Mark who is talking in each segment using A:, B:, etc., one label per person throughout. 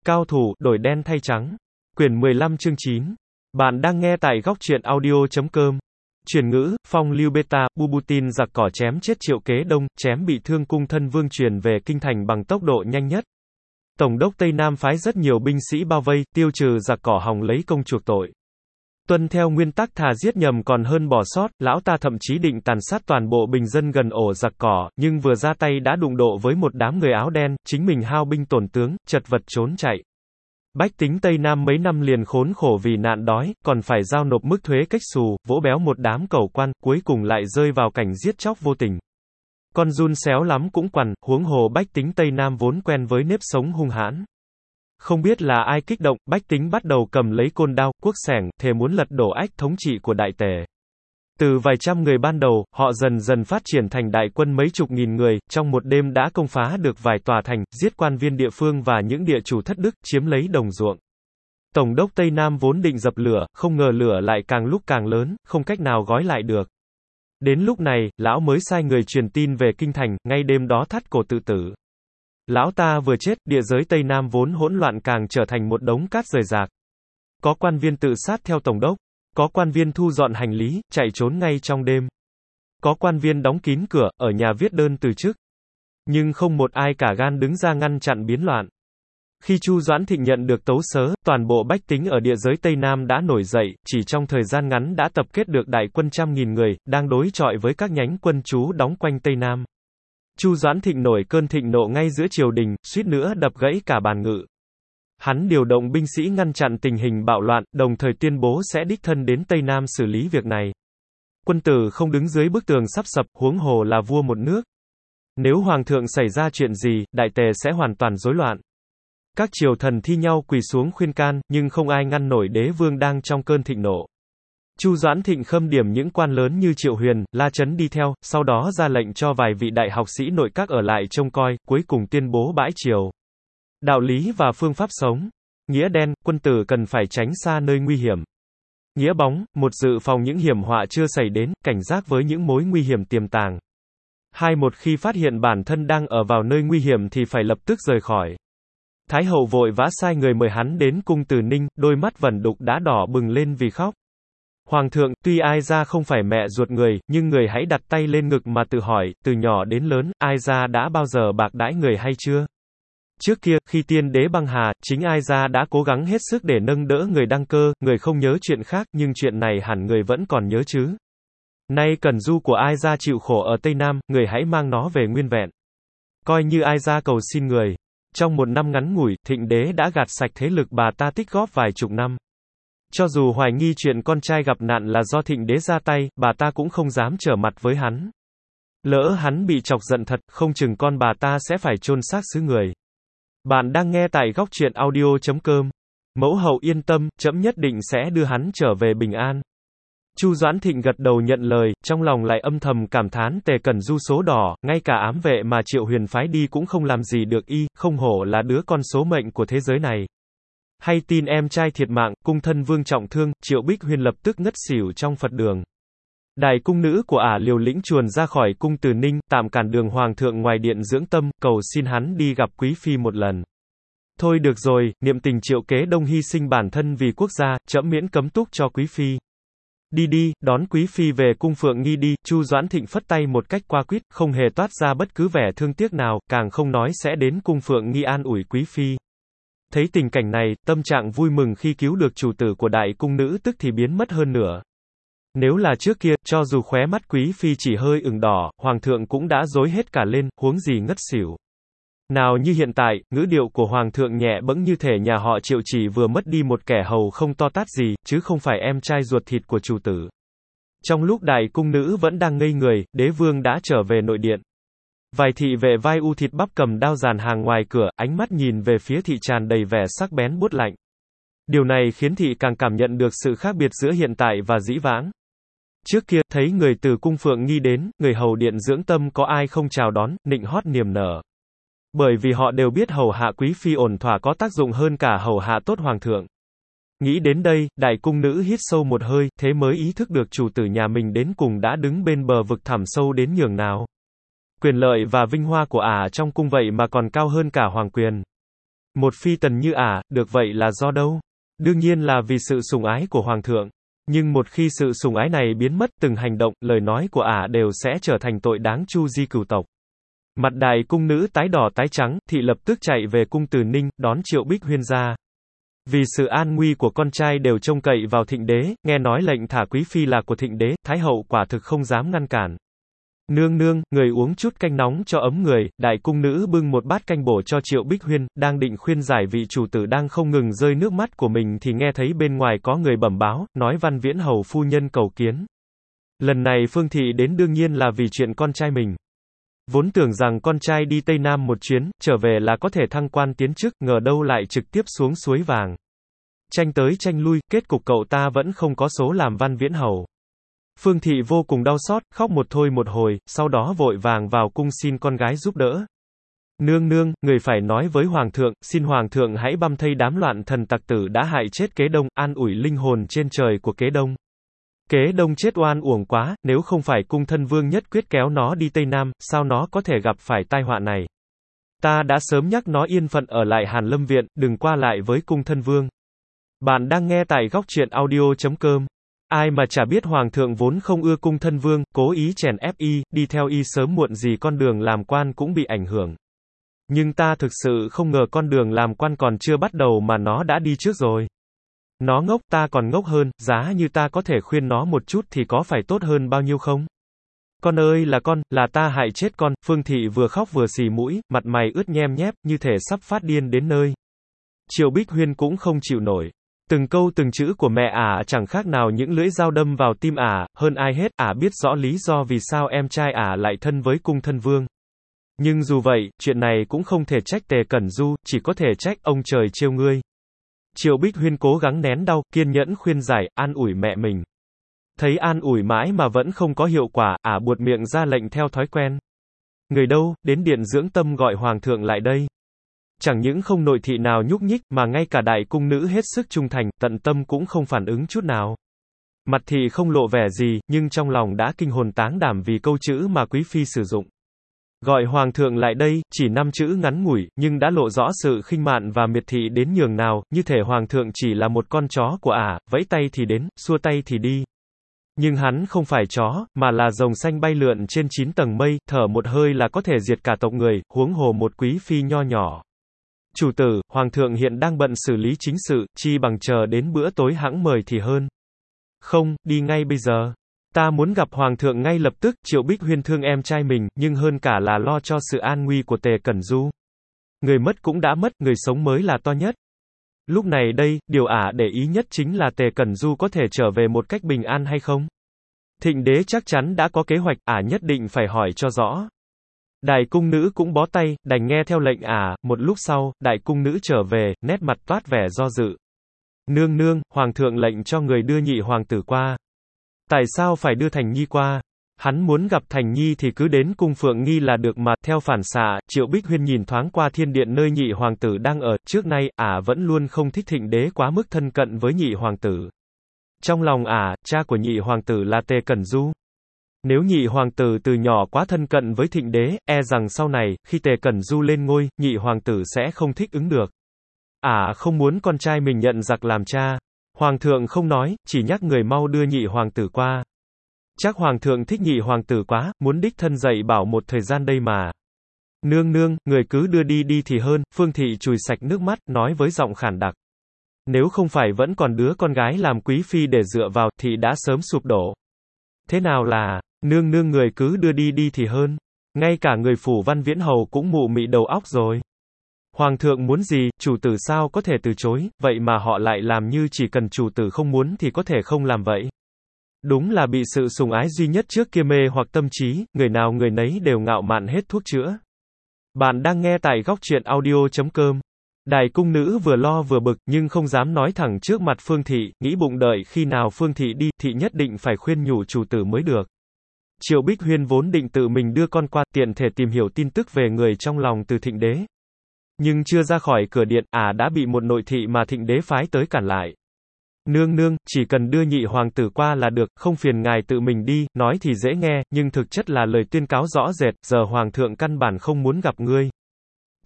A: Cao thủ, đổi đen thay trắng. Quyển 15 chương 9. Bạn đang nghe tại góc truyện audio.com. Truyền ngữ, phong lưu beta, Putin giặc cỏ chém chết Triệu Kế Đông, chém bị thương cung thân vương truyền về kinh thành bằng tốc độ nhanh nhất. Tổng đốc Tây Nam phái rất nhiều binh sĩ bao vây, tiêu trừ giặc cỏ hòng lấy công chuộc tội. Tuân theo nguyên tắc thà giết nhầm còn hơn bỏ sót, lão ta thậm chí định tàn sát toàn bộ bình dân gần ổ giặc cỏ, nhưng vừa ra tay đã đụng độ với một đám người áo đen, chính mình hao binh tổn tướng, chật vật trốn chạy. Bách tính Tây Nam mấy năm liền khốn khổ vì nạn đói, còn phải giao nộp mức thuế cách xù, vỗ béo một đám cẩu quan, cuối cùng lại rơi vào cảnh giết chóc vô tình. Con giun xéo lắm cũng quằn, huống hồ bách tính Tây Nam vốn quen với nếp sống hung hãn. Không biết là ai kích động, bách tính bắt đầu cầm lấy côn đao, cuốc xẻng, thề muốn lật đổ ách thống trị của đại tề. Từ vài trăm người ban đầu, họ dần dần phát triển thành đại quân mấy chục nghìn người, trong một đêm đã công phá được vài tòa thành, giết quan viên địa phương và những địa chủ thất đức, chiếm lấy đồng ruộng. Tổng đốc Tây Nam vốn định dập lửa, không ngờ lửa lại càng lúc càng lớn, không cách nào gói lại được. Đến lúc này, lão mới sai người truyền tin về kinh thành, ngay đêm đó thắt cổ tự tử. Lão ta vừa chết, địa giới Tây Nam vốn hỗn loạn càng trở thành một đống cát rời rạc. Có quan viên tự sát theo tổng đốc, có quan viên thu dọn hành lý, chạy trốn ngay trong đêm. Có quan viên đóng kín cửa, ở nhà viết đơn từ chức. Nhưng không một ai cả gan đứng ra ngăn chặn biến loạn. Khi Chu Doãn Thịnh nhận được tấu sớ, toàn bộ bách tính ở địa giới Tây Nam đã nổi dậy, chỉ trong thời gian ngắn đã tập kết được đại quân trăm nghìn người, đang đối chọi với các nhánh quân trú đóng quanh Tây Nam. Chu Doãn Thịnh nổi cơn thịnh nộ ngay giữa triều đình, suýt nữa đập gãy cả bàn ngự. Hắn điều động binh sĩ ngăn chặn tình hình bạo loạn, đồng thời tuyên bố sẽ đích thân đến Tây Nam xử lý việc này. Quân tử không đứng dưới bức tường sắp sập, huống hồ là vua một nước. Nếu hoàng thượng xảy ra chuyện gì, đại tề sẽ hoàn toàn rối loạn. Các triều thần thi nhau quỳ xuống khuyên can, nhưng không ai ngăn nổi đế vương đang trong cơn thịnh nộ. Chu Doãn Thịnh khâm điểm những quan lớn như Triệu Huyền, La Chấn đi theo, sau đó ra lệnh cho vài vị đại học sĩ nội các ở lại trông coi, cuối cùng tuyên bố bãi triều. Đạo lý và phương pháp sống. Nghĩa đen, quân tử cần phải tránh xa nơi nguy hiểm. Nghĩa bóng, một dự phòng những hiểm họa chưa xảy đến, cảnh giác với những mối nguy hiểm tiềm tàng. Hai, một khi phát hiện bản thân đang ở vào nơi nguy hiểm thì phải lập tức rời khỏi. Thái hậu vội vã sai người mời hắn đến cung Từ Ninh, đôi mắt vẩn đục đã đỏ bừng lên vì khóc. Hoàng thượng, tuy Ai Gia không phải mẹ ruột người, nhưng người hãy đặt tay lên ngực mà tự hỏi, từ nhỏ đến lớn, Ai Gia đã bao giờ bạc đãi người hay chưa? Trước kia, khi tiên đế băng hà, chính Ai Gia đã cố gắng hết sức để nâng đỡ người đăng cơ, người không nhớ chuyện khác, nhưng chuyện này hẳn người vẫn còn nhớ chứ. Nay Cẩn Du của Ai Gia chịu khổ ở Tây Nam, người hãy mang nó về nguyên vẹn. Coi như Ai Gia cầu xin người. Trong một năm ngắn ngủi, Thịnh đế đã gạt sạch thế lực bà ta tích góp vài chục năm. Cho dù hoài nghi chuyện con trai gặp nạn là do Thịnh đế ra tay, bà ta cũng không dám trở mặt với hắn. Lỡ hắn bị chọc giận thật, không chừng con bà ta sẽ phải chôn xác xứ người. Bạn đang nghe tại góc truyện audio.com. Mẫu hậu yên tâm, trẫm nhất định sẽ đưa hắn trở về bình an. Chu Doãn Thịnh gật đầu nhận lời, trong lòng lại âm thầm cảm thán Tề Cẩn Du số đỏ, ngay cả ám vệ mà Triệu Huyền phái đi cũng không làm gì được y, không hổ là đứa con số mệnh của thế giới này. Hay tin em trai thiệt mạng, cung thân vương trọng thương, Triệu Bích Huyền lập tức ngất xỉu trong Phật đường. Đại cung nữ của ả liều lĩnh chuồn ra khỏi cung Từ Ninh, tạm cản đường hoàng thượng ngoài điện dưỡng tâm, cầu xin hắn đi gặp quý phi một lần. Thôi được rồi, niệm tình Triệu Kế Đông hy sinh bản thân vì quốc gia, trẫm miễn cấm túc cho quý phi. Đi đi, đón quý phi về cung Phượng Nghi đi. Chu Doãn Thịnh phất tay một cách qua quýt, không hề toát ra bất cứ vẻ thương tiếc nào, càng không nói sẽ đến cung Phượng Nghi an ủi quý phi. Thấy tình cảnh này, tâm trạng vui mừng khi cứu được chủ tử của đại cung nữ tức thì biến mất hơn nữa. Nếu là trước kia, cho dù khóe mắt quý phi chỉ hơi ửng đỏ, hoàng thượng cũng đã rối hết cả lên, huống gì ngất xỉu. Nào như hiện tại, ngữ điệu của hoàng thượng nhẹ bẫng như thể nhà họ Triệu chỉ vừa mất đi một kẻ hầu không to tát gì, chứ không phải em trai ruột thịt của chủ tử. Trong lúc đại cung nữ vẫn đang ngây người, đế vương đã trở về nội điện. Vài thị vệ vai u thịt bắp cầm đao dàn hàng ngoài cửa, ánh mắt nhìn về phía thị tràn đầy vẻ sắc bén buốt lạnh. Điều này khiến thị càng cảm nhận được sự khác biệt giữa hiện tại và dĩ vãng. Trước kia, thấy người từ cung Phượng Nghi đến, người hầu điện dưỡng tâm có ai không chào đón, nịnh hót niềm nở. Bởi vì họ đều biết hầu hạ quý phi ổn thỏa có tác dụng hơn cả hầu hạ tốt hoàng thượng. Nghĩ đến đây, đại cung nữ hít sâu một hơi, thế mới ý thức được chủ tử nhà mình đến cùng đã đứng bên bờ vực thẳm sâu đến nhường nào. Quyền lợi và vinh hoa của ả trong cung vậy mà còn cao hơn cả hoàng quyền. Một phi tần như ả, được vậy là do đâu? Đương nhiên là vì sự sủng ái của hoàng thượng. Nhưng một khi sự sủng ái này biến mất, từng hành động, lời nói của ả đều sẽ trở thành tội đáng chu di cửu tộc. Mặt đại cung nữ tái đỏ tái trắng, thị lập tức chạy về cung Từ Ninh, đón Triệu Bích Huyên ra. Vì sự an nguy của con trai đều trông cậy vào Thịnh đế, nghe nói lệnh thả quý phi là của Thịnh đế, Thái hậu quả thực không dám ngăn cản. Nương nương, người uống chút canh nóng cho ấm người. Đại cung nữ bưng một bát canh bổ cho Triệu Bích Huyên, đang định khuyên giải vị chủ tử đang không ngừng rơi nước mắt của mình thì nghe thấy bên ngoài có người bẩm báo, nói Văn Viễn hầu phu nhân cầu kiến. Lần này Phương thị đến đương nhiên là vì chuyện con trai mình. Vốn tưởng rằng con trai đi Tây Nam một chuyến, trở về là có thể thăng quan tiến chức, ngờ đâu lại trực tiếp xuống suối vàng. Tranh tới tranh lui, kết cục cậu ta vẫn không có số làm Văn Viễn hầu. Phương thị vô cùng đau xót, khóc một thôi một hồi, sau đó vội vàng vào cung xin con gái giúp đỡ. Nương nương, người phải nói với hoàng thượng, xin hoàng thượng hãy băm thây đám loạn thần tặc tử đã hại chết Kế Đông, an ủi linh hồn trên trời của Kế Đông. Kế Đông chết oan uổng quá, nếu không phải cung thân vương nhất quyết kéo nó đi Tây Nam, sao nó có thể gặp phải tai họa này? Ta đã sớm nhắc nó yên phận ở lại Hàn Lâm Viện, đừng qua lại với cung thân vương. Bạn đang nghe tại góc truyện audio.com. Ai mà chả biết hoàng thượng vốn không ưa cung thân vương, cố ý chèn ép y, đi theo y sớm muộn gì con đường làm quan cũng bị ảnh hưởng. Nhưng ta thực sự không ngờ con đường làm quan còn chưa bắt đầu mà nó đã đi trước rồi. Nó ngốc, ta còn ngốc hơn, giá như ta có thể khuyên nó một chút thì có phải tốt hơn bao nhiêu không? Con ơi là ta hại chết con. Phương thị vừa khóc vừa xì mũi, mặt mày ướt nhem nhép, như thể sắp phát điên đến nơi. Triệu Bích Huyên cũng không chịu nổi. Từng câu từng chữ của mẹ ả chẳng khác nào những lưỡi dao đâm vào tim ả, hơn ai hết, ả biết rõ lý do vì sao em trai ả lại thân với cung thân vương. Nhưng dù vậy, chuyện này cũng không thể trách Tề Cẩn Du, chỉ có thể trách ông trời trêu ngươi. Triệu Bích Huyên cố gắng nén đau, kiên nhẫn khuyên giải, an ủi mẹ mình. Thấy an ủi mãi mà vẫn không có hiệu quả, ả buột miệng ra lệnh theo thói quen. Người đâu, đến điện dưỡng tâm gọi hoàng thượng lại đây. Chẳng những không nội thị nào nhúc nhích, mà ngay cả đại cung nữ hết sức trung thành, tận tâm cũng không phản ứng chút nào. Mặt thì không lộ vẻ gì, nhưng trong lòng đã kinh hồn táng đảm vì câu chữ mà quý phi sử dụng. Gọi hoàng thượng lại đây, chỉ 5 chữ ngắn ngủi, nhưng đã lộ rõ sự khinh mạn và miệt thị đến nhường nào, như thể hoàng thượng chỉ là một con chó của ả, vẫy tay thì đến, xua tay thì đi. Nhưng hắn không phải chó, mà là rồng xanh bay lượn trên 9 tầng mây, thở một hơi là có thể diệt cả tộc người, huống hồ một quý phi nho nhỏ. Chủ tử, hoàng thượng hiện đang bận xử lý chính sự, chi bằng chờ đến bữa tối hẵng mời thì hơn. Không, đi ngay bây giờ. Ta muốn gặp hoàng thượng ngay lập tức. Triệu Bích Huyên thương em trai mình, nhưng hơn cả là lo cho sự an nguy của Tề Cẩn Du. Người mất cũng đã mất, người sống mới là to nhất. Lúc này đây, điều ả để ý nhất chính là Tề Cẩn Du có thể trở về một cách bình an hay không. Thịnh đế chắc chắn đã có kế hoạch, ả nhất định phải hỏi cho rõ. Đại cung nữ cũng bó tay, đành nghe theo lệnh ả. Một lúc sau, đại cung nữ trở về, nét mặt toát vẻ do dự. Nương nương, hoàng thượng lệnh cho người đưa nhị hoàng tử qua. Tại sao phải đưa Thành Nhi qua? Hắn muốn gặp Thành Nhi thì cứ đến cung Phượng Nghi là được mà. Theo phản xạ, Triệu Bích Huyên nhìn thoáng qua thiên điện nơi nhị hoàng tử đang ở. Trước nay, ả vẫn luôn không thích Thịnh đế quá mức thân cận với nhị hoàng tử. Trong lòng ả, cha của nhị hoàng tử là Tề Cẩn Du. Nếu nhị hoàng tử từ nhỏ quá thân cận với Thịnh đế, e rằng sau này, khi Tề Cẩn Du lên ngôi, nhị hoàng tử sẽ không thích ứng được. Ả không muốn con trai mình nhận giặc làm cha. Hoàng thượng không nói, chỉ nhắc người mau đưa nhị hoàng tử qua. Chắc hoàng thượng thích nhị hoàng tử quá, muốn đích thân dạy bảo một thời gian đây mà. Nương nương, người cứ đưa đi thì hơn. Phương thị chùi sạch nước mắt, nói với giọng khản đặc. Nếu không phải vẫn còn đứa con gái làm quý phi để dựa vào, thì đã sớm sụp đổ. Thế nào là, nương nương người cứ đưa đi thì hơn. Ngay cả người phủ Văn Viễn hầu cũng mụ mị đầu óc rồi. Hoàng thượng muốn gì, chủ tử sao có thể từ chối, vậy mà họ lại làm như chỉ cần chủ tử không muốn thì có thể không làm vậy. Đúng là bị sự sủng ái duy nhất trước kia mê hoặc tâm trí, người nào người nấy đều ngạo mạn hết thuốc chữa. Bạn đang nghe tại góc truyện audio.com. Đại cung nữ vừa lo vừa bực, nhưng không dám nói thẳng trước mặt Phương thị, nghĩ bụng đợi khi nào Phương thị đi, thị nhất định phải khuyên nhủ chủ tử mới được. Triệu Bích Huyên vốn định tự mình đưa con qua, tiện thể tìm hiểu tin tức về người trong lòng từ Thịnh đế. Nhưng chưa ra khỏi cửa điện, ả đã bị một nội thị mà Thịnh đế phái tới cản lại. Nương nương, chỉ cần đưa nhị hoàng tử qua là được, không phiền ngài tự mình đi. Nói thì dễ nghe, nhưng thực chất là lời tuyên cáo rõ rệt, giờ hoàng thượng căn bản không muốn gặp ngươi.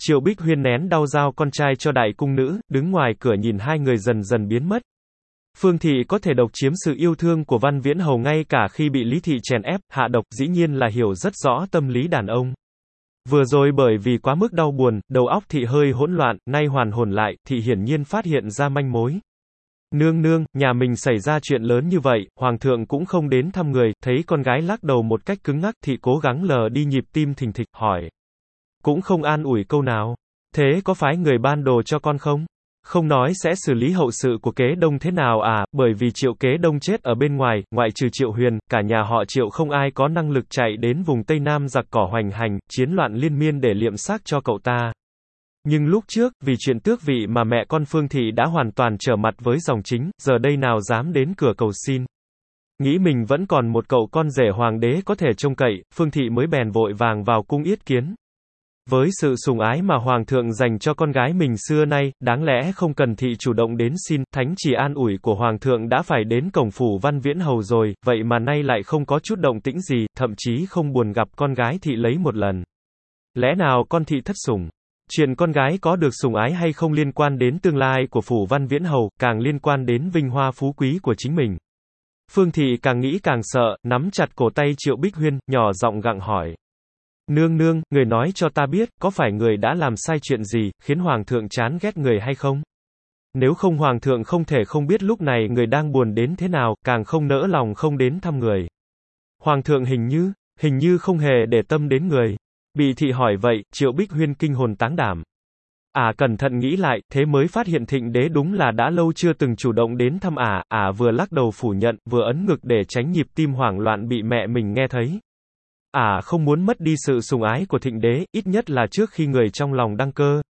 A: Triệu Bích Huyên nén đau giao con trai cho đại cung nữ, đứng ngoài cửa nhìn hai người dần dần biến mất. Phương Thị có thể độc chiếm sự yêu thương của Văn Viễn Hầu ngay cả khi bị Lý Thị chèn ép, hạ độc, dĩ nhiên là hiểu rất rõ tâm lý đàn ông. Vừa rồi bởi vì quá mức đau buồn, đầu óc Thị hơi hỗn loạn, nay hoàn hồn lại, Thị hiển nhiên phát hiện ra manh mối. Nương nương, nhà mình xảy ra chuyện lớn như vậy, Hoàng thượng cũng không đến thăm người, thấy con gái lắc đầu một cách cứng ngắc, Thị cố gắng lờ đi nhịp tim thình thịch, hỏi. Cũng không an ủi câu nào. Thế có phái người ban đồ cho con không? Không nói sẽ xử lý hậu sự của Kế Đông thế nào à, bởi vì Triệu Kế Đông chết ở bên ngoài, ngoại trừ Triệu Huyền, cả nhà họ Triệu không ai có năng lực chạy đến vùng Tây Nam giặc cỏ hoành hành, chiến loạn liên miên để liệm xác cho cậu ta. Nhưng lúc trước, vì chuyện tước vị mà mẹ con Phương Thị đã hoàn toàn trở mặt với dòng chính, giờ đây nào dám đến cửa cầu xin. Nghĩ mình vẫn còn một cậu con rể hoàng đế có thể trông cậy, Phương Thị mới bèn vội vàng vào cung yết kiến. Với sự sủng ái mà Hoàng thượng dành cho con gái mình xưa nay, đáng lẽ không cần Thị chủ động đến xin, thánh chỉ an ủi của Hoàng thượng đã phải đến cổng phủ Văn Viễn Hầu rồi, vậy mà nay lại không có chút động tĩnh gì, thậm chí không buồn gặp con gái Thị lấy một lần. Lẽ nào con Thị thất sủng? Chuyện con gái có được sủng ái hay không liên quan đến tương lai của phủ Văn Viễn Hầu, càng liên quan đến vinh hoa phú quý của chính mình. Phương Thị càng nghĩ càng sợ, nắm chặt cổ tay Triệu Bích Huyên, nhỏ giọng gặng hỏi. Nương nương, người nói cho ta biết, có phải người đã làm sai chuyện gì, khiến Hoàng thượng chán ghét người hay không? Nếu không Hoàng thượng không thể không biết lúc này người đang buồn đến thế nào, càng không nỡ lòng không đến thăm người. Hoàng thượng hình như không hề để tâm đến người. Bị Thị hỏi vậy, Triệu Bích Huyên kinh hồn táng đảm. Cẩn thận nghĩ lại, thế mới phát hiện Thịnh đế đúng là đã lâu chưa từng chủ động đến thăm vừa lắc đầu phủ nhận, vừa ấn ngực để tránh nhịp tim hoảng loạn bị mẹ mình nghe thấy. Không muốn mất đi sự sủng ái của Thịnh đế, ít nhất là trước khi người trong lòng đăng cơ.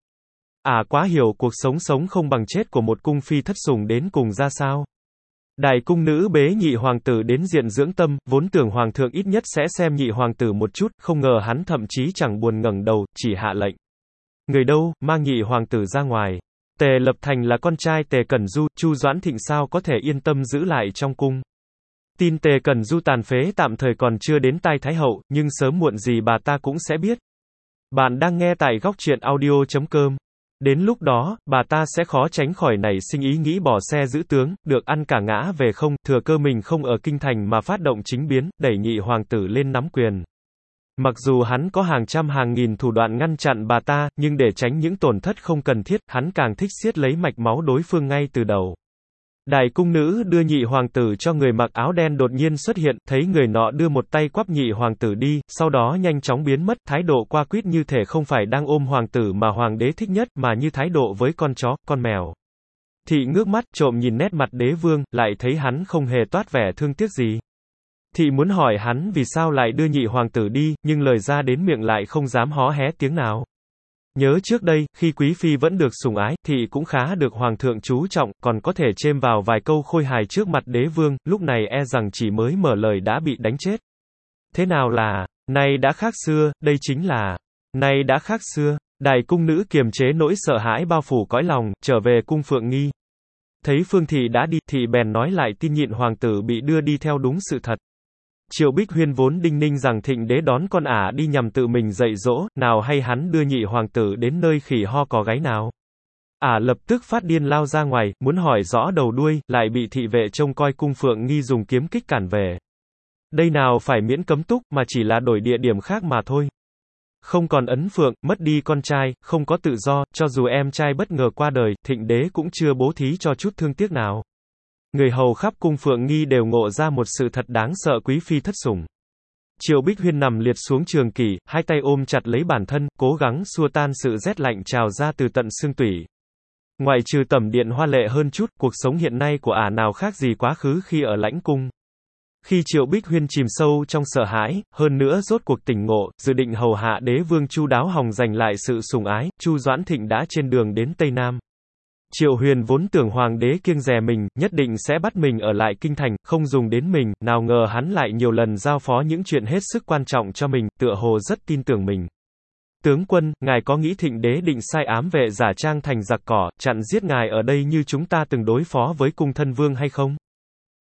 A: Quá hiểu cuộc sống sống không bằng chết của một cung phi thất sủng đến cùng ra sao. Đại cung nữ bế nhị hoàng tử đến diện dưỡng tâm, vốn tưởng Hoàng thượng ít nhất sẽ xem nhị hoàng tử một chút, không ngờ hắn thậm chí chẳng buồn ngẩng đầu, chỉ hạ lệnh. Người đâu, mang nhị hoàng tử ra ngoài. Tề Lập Thành là con trai Tề Cẩn Du, Chu Doãn Thịnh sao có thể yên tâm giữ lại trong cung. Tin Tề Cẩn Du tàn phế tạm thời còn chưa đến tai Thái hậu, nhưng sớm muộn gì bà ta cũng sẽ biết. Bạn đang nghe tại góc truyện audio.com. Đến lúc đó, bà ta sẽ khó tránh khỏi nảy sinh ý nghĩ bỏ xe giữ tướng, được ăn cả ngã về không, thừa cơ mình không ở kinh thành mà phát động chính biến, đẩy nhị hoàng tử lên nắm quyền. Mặc dù hắn có hàng trăm hàng nghìn thủ đoạn ngăn chặn bà ta, nhưng để tránh những tổn thất không cần thiết, hắn càng thích siết lấy mạch máu đối phương ngay từ đầu. Đại cung nữ đưa nhị hoàng tử cho người mặc áo đen đột nhiên xuất hiện, thấy người nọ đưa một tay quắp nhị hoàng tử đi, sau đó nhanh chóng biến mất, thái độ qua quýt như thể không phải đang ôm hoàng tử mà hoàng đế thích nhất, mà như thái độ với con chó, con mèo. Thị ngước mắt, trộm nhìn nét mặt đế vương, lại thấy hắn không hề toát vẻ thương tiếc gì. Thị muốn hỏi hắn vì sao lại đưa nhị hoàng tử đi, nhưng lời ra đến miệng lại không dám hó hé tiếng nào. Nhớ trước đây, khi quý phi vẫn được sủng ái, Thị cũng khá được hoàng thượng chú trọng, còn có thể chêm vào vài câu khôi hài trước mặt đế vương, lúc này e rằng chỉ mới mở lời đã bị đánh chết. Thế nào là, nay đã khác xưa, đây chính là, nay đã khác xưa. Đại cung nữ kiềm chế nỗi sợ hãi bao phủ cõi lòng, trở về cung Phượng Nghi. Thấy Phương Thị đã đi, Thị bèn nói lại tin nhịn hoàng tử bị đưa đi theo đúng sự thật. Triệu Bích Huyên vốn đinh ninh rằng Thịnh đế đón con đi nhằm tự mình dạy dỗ, nào hay hắn đưa nhị hoàng tử đến nơi khỉ ho cò gáy nào. Lập tức phát điên lao ra ngoài, muốn hỏi rõ đầu đuôi, lại bị thị vệ trông coi cung Phượng Nghi dùng kiếm kích cản về. Đây nào phải miễn cấm túc, mà chỉ là đổi địa điểm khác mà thôi. Không còn ấn phượng, mất đi con trai, không có tự do, cho dù em trai bất ngờ qua đời, Thịnh đế cũng chưa bố thí cho chút thương tiếc nào. Người hầu khắp cung Phượng Nghi đều ngộ ra một sự thật đáng sợ quý phi thất sủng. Triệu Bích Huyên nằm liệt xuống trường kỷ, hai tay ôm chặt lấy bản thân, cố gắng xua tan sự rét lạnh trào ra từ tận xương tủy. Ngoại trừ tẩm điện hoa lệ hơn chút, cuộc sống hiện nay của nào khác gì quá khứ khi ở lãnh cung. Khi Triệu Bích Huyên chìm sâu trong sợ hãi, hơn nữa rốt cuộc tỉnh ngộ, dự định hầu hạ đế vương Chu Đáo Hồng giành lại sự sủng ái, Chu Doãn Thịnh đã trên đường đến Tây Nam. Triệu Huyền vốn tưởng hoàng đế kiêng dè mình, nhất định sẽ bắt mình ở lại kinh thành, không dùng đến mình, nào ngờ hắn lại nhiều lần giao phó những chuyện hết sức quan trọng cho mình, tựa hồ rất tin tưởng mình. Tướng quân, ngài có nghĩ Thịnh đế định sai ám vệ giả trang thành giặc cỏ, chặn giết ngài ở đây như chúng ta từng đối phó với cung thân vương hay không?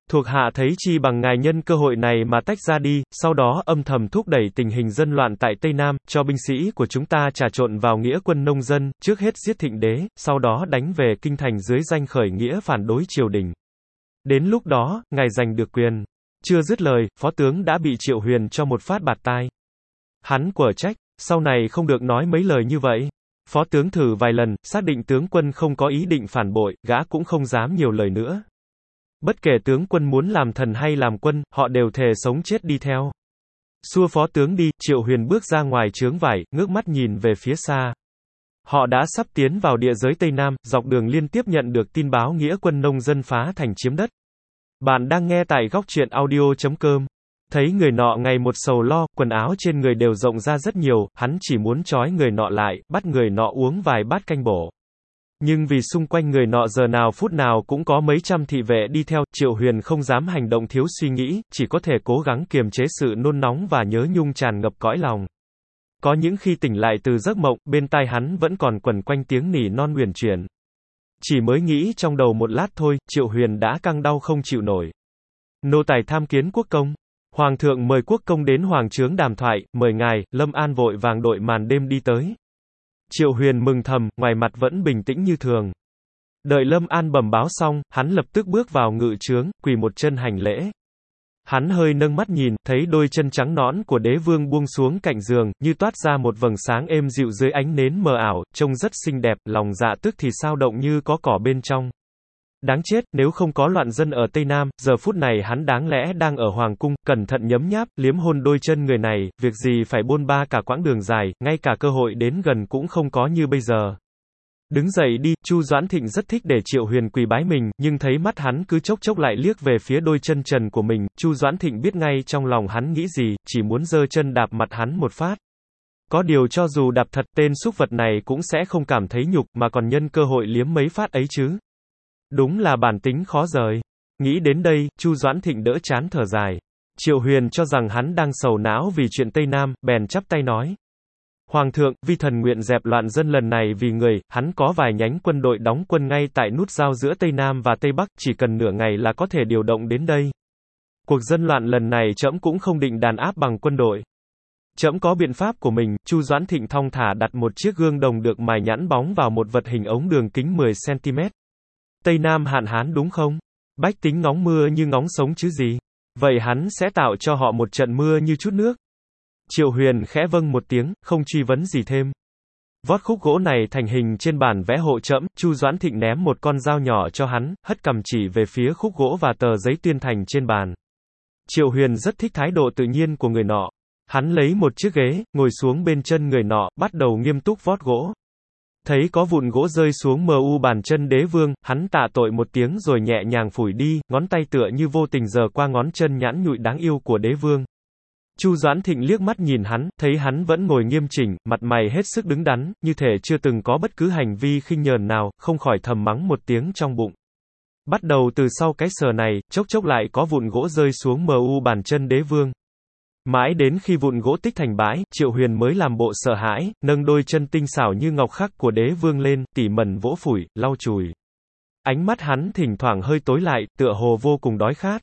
A: Thuộc hạ thấy chi bằng ngài nhân cơ hội này mà tách ra đi, sau đó âm thầm thúc đẩy tình hình dân loạn tại Tây Nam, cho binh sĩ của chúng ta trà trộn vào nghĩa quân nông dân, trước hết giết Thịnh đế, sau đó đánh về kinh thành dưới danh khởi nghĩa phản đối triều đình. Đến lúc đó, ngài giành được quyền. Chưa dứt lời, phó tướng đã bị Triệu Huyền cho một phát bạt tai. Hắn quở trách, sau này không được nói mấy lời như vậy. Phó tướng thử vài lần, xác định tướng quân không có ý định phản bội, gã cũng không dám nhiều lời nữa. Bất kể tướng quân muốn làm thần hay làm quân, họ đều thề sống chết đi theo. Xua phó tướng đi, Triệu Huyền bước ra ngoài chướng vải, ngước mắt nhìn về phía xa. Họ đã sắp tiến vào địa giới Tây Nam, dọc đường liên tiếp nhận được tin báo nghĩa quân nông dân phá thành chiếm đất. Bạn đang nghe tại góc truyện audio.com. Thấy người nọ ngày một sầu lo, quần áo trên người đều rộng ra rất nhiều, hắn chỉ muốn trói người nọ lại, bắt người nọ uống vài bát canh bổ. Nhưng vì xung quanh người nọ giờ nào phút nào cũng có mấy trăm thị vệ đi theo, Triệu Huyền không dám hành động thiếu suy nghĩ, chỉ có thể cố gắng kiềm chế sự nôn nóng và nhớ nhung tràn ngập cõi lòng. Có những khi tỉnh lại từ giấc mộng, bên tai hắn vẫn còn quẩn quanh tiếng nỉ non huyền chuyển. Chỉ mới nghĩ trong đầu một lát thôi, Triệu Huyền đã căng đau không chịu nổi. Nô tài tham kiến quốc công. Hoàng thượng mời quốc công đến hoàng trướng đàm thoại, mời ngài. Lâm An vội vàng đội màn đêm đi tới. Triệu Huyền mừng thầm, ngoài mặt vẫn bình tĩnh như thường. Đợi Lâm An bẩm báo xong, hắn lập tức bước vào ngự trướng, quỳ một chân hành lễ. Hắn hơi nâng mắt nhìn, thấy đôi chân trắng nõn của đế vương buông xuống cạnh giường, như toát ra một vầng sáng êm dịu dưới ánh nến mờ ảo, trông rất xinh đẹp, lòng dạ tức thì sao động như có cỏ bên trong. Đáng chết, nếu không có loạn dân ở Tây Nam, giờ phút này hắn đáng lẽ đang ở hoàng cung, cẩn thận nhấm nháp, liếm hôn đôi chân người này, việc gì phải bôn ba cả quãng đường dài, ngay cả cơ hội đến gần cũng không có như bây giờ. Đứng dậy đi, Chu Doãn Thịnh rất thích để Triệu Huyền quỳ bái mình, nhưng thấy mắt hắn cứ chốc chốc lại liếc về phía đôi chân trần của mình, Chu Doãn Thịnh biết ngay trong lòng hắn nghĩ gì, chỉ muốn giơ chân đạp mặt hắn một phát. Có điều cho dù đạp thật, tên súc vật này cũng sẽ không cảm thấy nhục, mà còn nhân cơ hội liếm mấy phát ấy chứ. Đúng là bản tính khó rời. Nghĩ đến đây, Chu Doãn Thịnh đỡ chán thở dài. Triệu Huyền cho rằng hắn đang sầu não vì chuyện Tây Nam, bèn chắp tay nói. Hoàng thượng, vi thần nguyện dẹp loạn dân lần này vì người, hắn có vài nhánh quân đội đóng quân ngay tại nút giao giữa Tây Nam và Tây Bắc, chỉ cần nửa ngày là có thể điều động đến đây. Cuộc dân loạn lần này trẫm cũng không định đàn áp bằng quân đội. Trẫm có biện pháp của mình. Chu Doãn Thịnh thong thả đặt một chiếc gương đồng được mài nhẵn bóng vào một vật hình ống đường kính 10 cm. Tây Nam hạn hán đúng không? Bách tính ngóng mưa như ngóng sống chứ gì. Vậy hắn sẽ tạo cho họ một trận mưa như chút nước. Triệu Huyền khẽ vâng một tiếng, không truy vấn gì thêm. Vót khúc gỗ này thành hình trên bản vẽ hộ trẫm. Chu Doãn Thịnh ném một con dao nhỏ cho hắn, hất cằm chỉ về phía khúc gỗ và tờ giấy tuyên thành trên bàn. Triệu Huyền rất thích thái độ tự nhiên của người nọ. Hắn lấy một chiếc ghế, ngồi xuống bên chân người nọ, bắt đầu nghiêm túc vót gỗ. Thấy có vụn gỗ rơi xuống bàn chân đế vương, hắn tạ tội một tiếng rồi nhẹ nhàng phủi đi, ngón tay tựa như vô tình giở qua ngón chân nhẵn nhụi đáng yêu của đế vương. Chu Doãn Thịnh liếc mắt nhìn hắn, thấy hắn vẫn ngồi nghiêm chỉnh, mặt mày hết sức đứng đắn, như thể chưa từng có bất cứ hành vi khinh nhờn nào, không khỏi thầm mắng một tiếng trong bụng. Bắt đầu từ sau cái sờ này, chốc chốc lại có vụn gỗ rơi xuống bàn chân đế vương. Mãi đến khi vụn gỗ tích thành bãi, Triệu Huyền mới làm bộ sợ hãi, nâng đôi chân tinh xảo như ngọc khắc của đế vương lên, tỉ mẩn vỗ phủi, lau chùi. Ánh mắt hắn thỉnh thoảng hơi tối lại, tựa hồ vô cùng đói khát.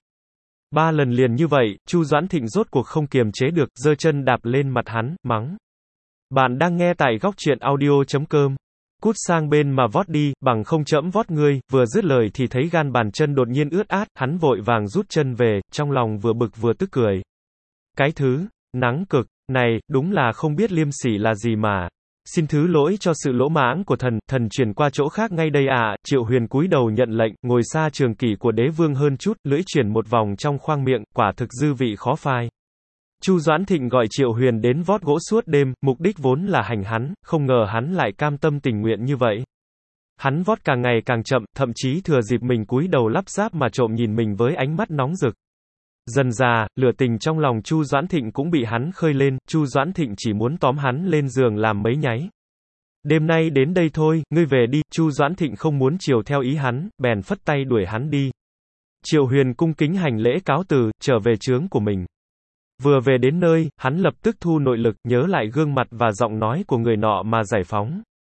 A: 3 lần liền như vậy, Chu Doãn Thịnh rốt cuộc không kiềm chế được, giơ chân đạp lên mặt hắn, mắng. Bạn đang nghe tại góc truyện audio.com. Cút sang bên mà vót đi, bằng không trẫm vót ngươi. Vừa dứt lời thì thấy gan bàn chân đột nhiên ướt át, hắn vội vàng rút chân về, trong lòng vừa bực vừa tức cười. Cái thứ, nắng cực, này, đúng là không biết liêm sỉ là gì mà. Xin thứ lỗi cho sự lỗ mãng của thần chuyển qua chỗ khác ngay đây à. Triệu Huyền cúi đầu nhận lệnh, ngồi xa trường kỷ của đế vương hơn chút, lưỡi chuyển một vòng trong khoang miệng, quả thực dư vị khó phai. Chu Doãn Thịnh gọi Triệu Huyền đến vót gỗ suốt đêm, mục đích vốn là hành hắn, không ngờ hắn lại cam tâm tình nguyện như vậy. Hắn vót càng ngày càng chậm, thậm chí thừa dịp mình cúi đầu lắp ráp mà trộm nhìn mình với ánh mắt nóng rực. Dần dà, lửa tình trong lòng Chu Doãn Thịnh cũng bị hắn khơi lên, Chu Doãn Thịnh chỉ muốn tóm hắn lên giường làm mấy nháy. Đêm nay đến đây thôi, ngươi về đi. Chu Doãn Thịnh không muốn chiều theo ý hắn, bèn phất tay đuổi hắn đi. Triệu Huyền cung kính hành lễ cáo từ, trở về trướng của mình. Vừa về đến nơi, hắn lập tức thu nội lực, nhớ lại gương mặt và giọng nói của người nọ mà giải phóng.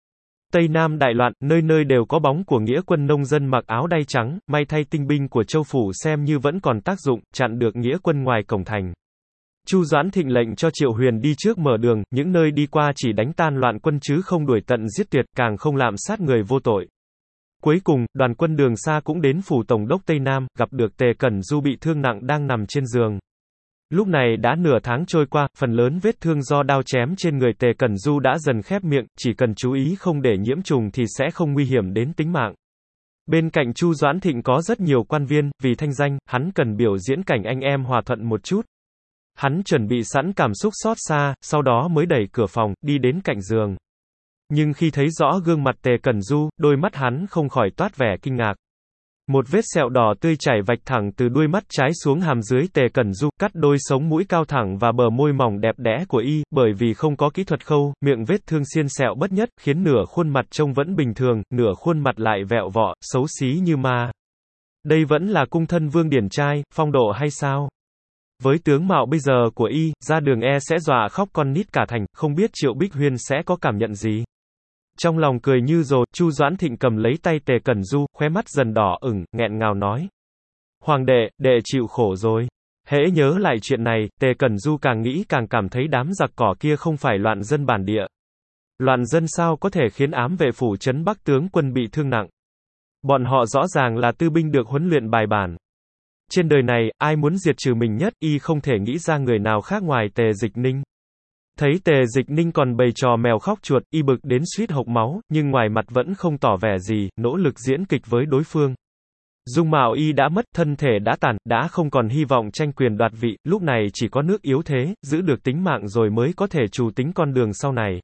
A: Tây Nam đại loạn, nơi nơi đều có bóng của nghĩa quân nông dân mặc áo đay trắng, may thay tinh binh của Châu Phủ xem như vẫn còn tác dụng, chặn được nghĩa quân ngoài cổng thành. Chu Doãn Thịnh lệnh cho Triệu Huyền đi trước mở đường, những nơi đi qua chỉ đánh tan loạn quân chứ không đuổi tận giết tuyệt, càng không lạm sát người vô tội. Cuối cùng, đoàn quân Đường Sa cũng đến phủ tổng đốc Tây Nam, gặp được Tề Cẩn Du bị thương nặng đang nằm trên giường. Lúc này đã nửa tháng trôi qua, phần lớn vết thương do đao chém trên người Tề Cẩn Du đã dần khép miệng, chỉ cần chú ý không để nhiễm trùng thì sẽ không nguy hiểm đến tính mạng. Bên cạnh Chu Doãn Thịnh có rất nhiều quan viên, vì thanh danh, hắn cần biểu diễn cảnh anh em hòa thuận một chút. Hắn chuẩn bị sẵn cảm xúc xót xa, sau đó mới đẩy cửa phòng, đi đến cạnh giường. Nhưng khi thấy rõ gương mặt Tề Cẩn Du, đôi mắt hắn không khỏi toát vẻ kinh ngạc. Một vết sẹo đỏ tươi chảy vạch thẳng từ đuôi mắt trái xuống hàm dưới Tề Cẩn Du, cắt đôi sống mũi cao thẳng và bờ môi mỏng đẹp đẽ của y, bởi vì không có kỹ thuật khâu, miệng vết thương xiên sẹo bất nhất, khiến nửa khuôn mặt trông vẫn bình thường, nửa khuôn mặt lại vẹo vọ, xấu xí như ma. Đây vẫn là cung thân vương điển trai, phong độ hay sao? Với tướng mạo bây giờ của y, ra đường sẽ dọa khóc con nít cả thành, không biết Triệu Bích Huyên sẽ có cảm nhận gì. Trong lòng cười như rồ, Chu Doãn Thịnh cầm lấy tay Tề Cẩn Du, khóe mắt dần đỏ ửng, nghẹn ngào nói. Hoàng đệ, đệ chịu khổ rồi. Hễ nhớ lại chuyện này, Tề Cẩn Du càng nghĩ càng cảm thấy đám giặc cỏ kia không phải loạn dân bản địa. Loạn dân sao có thể khiến ám vệ phủ trấn Bắc tướng quân bị thương nặng. Bọn họ rõ ràng là tư binh được huấn luyện bài bản. Trên đời này, ai muốn diệt trừ mình nhất, y không thể nghĩ ra người nào khác ngoài Tề Dịch Ninh. Thấy Tề Dịch Ninh còn bày trò mèo khóc chuột, y bực đến suýt hộc máu, nhưng ngoài mặt vẫn không tỏ vẻ gì, nỗ lực diễn kịch với đối phương. Dung mạo y đã mất, thân thể đã tàn, đã không còn hy vọng tranh quyền đoạt vị, lúc này chỉ có nước yếu thế, giữ được tính mạng rồi mới có thể trù tính con đường sau này.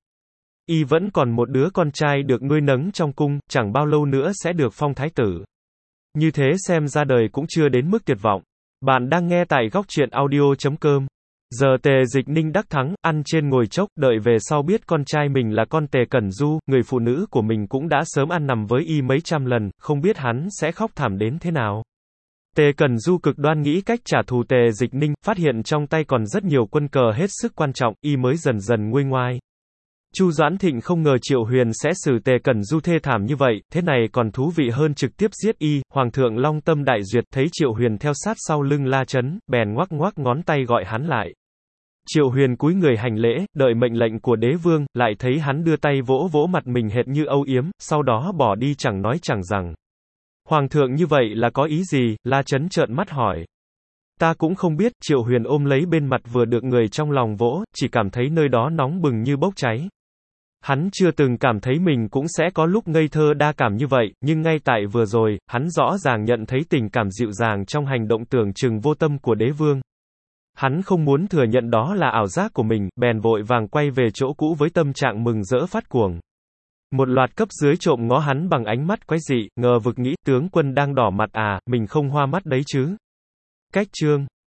A: Y vẫn còn một đứa con trai được nuôi nấng trong cung, chẳng bao lâu nữa sẽ được phong thái tử. Như thế xem ra đời cũng chưa đến mức tuyệt vọng. Bạn đang nghe tại góc truyện audio.com. Giờ Tề Dịch Ninh đắc thắng, ăn trên ngồi chốc, đợi về sau biết con trai mình là con Tề Cẩn Du, người phụ nữ của mình cũng đã sớm ăn nằm với y mấy trăm lần, không biết hắn sẽ khóc thảm đến thế nào. Tề Cẩn Du cực đoan nghĩ cách trả thù Tề Dịch Ninh, phát hiện trong tay còn rất nhiều quân cờ hết sức quan trọng, y mới dần dần nguôi ngoai. Chu Doãn Thịnh không ngờ Triệu Huyền sẽ xử Tề Cẩn Du thê thảm như vậy, thế này còn thú vị hơn trực tiếp giết y. Hoàng thượng long tâm đại duyệt thấy Triệu Huyền theo sát sau lưng La Chấn, bèn ngoắc ngoắc ngón tay gọi hắn lại. Triệu Huyền cúi người hành lễ, đợi mệnh lệnh của đế vương, lại thấy hắn đưa tay vỗ vỗ mặt mình hệt như âu yếm, sau đó bỏ đi chẳng nói chẳng rằng. Hoàng thượng như vậy là có ý gì? La Chấn trợn mắt hỏi. Ta cũng không biết. Triệu Huyền ôm lấy bên mặt vừa được người trong lòng vỗ, chỉ cảm thấy nơi đó nóng bừng như bốc cháy. Hắn chưa từng cảm thấy mình cũng sẽ có lúc ngây thơ đa cảm như vậy, nhưng ngay tại vừa rồi, hắn rõ ràng nhận thấy tình cảm dịu dàng trong hành động tưởng chừng vô tâm của đế vương. Hắn không muốn thừa nhận đó là ảo giác của mình, bèn vội vàng quay về chỗ cũ với tâm trạng mừng rỡ phát cuồng. Một loạt cấp dưới trộm ngó hắn bằng ánh mắt quái dị, ngờ vực nghĩ, tướng quân đang đỏ mặt à, mình không hoa mắt đấy chứ. Cách chương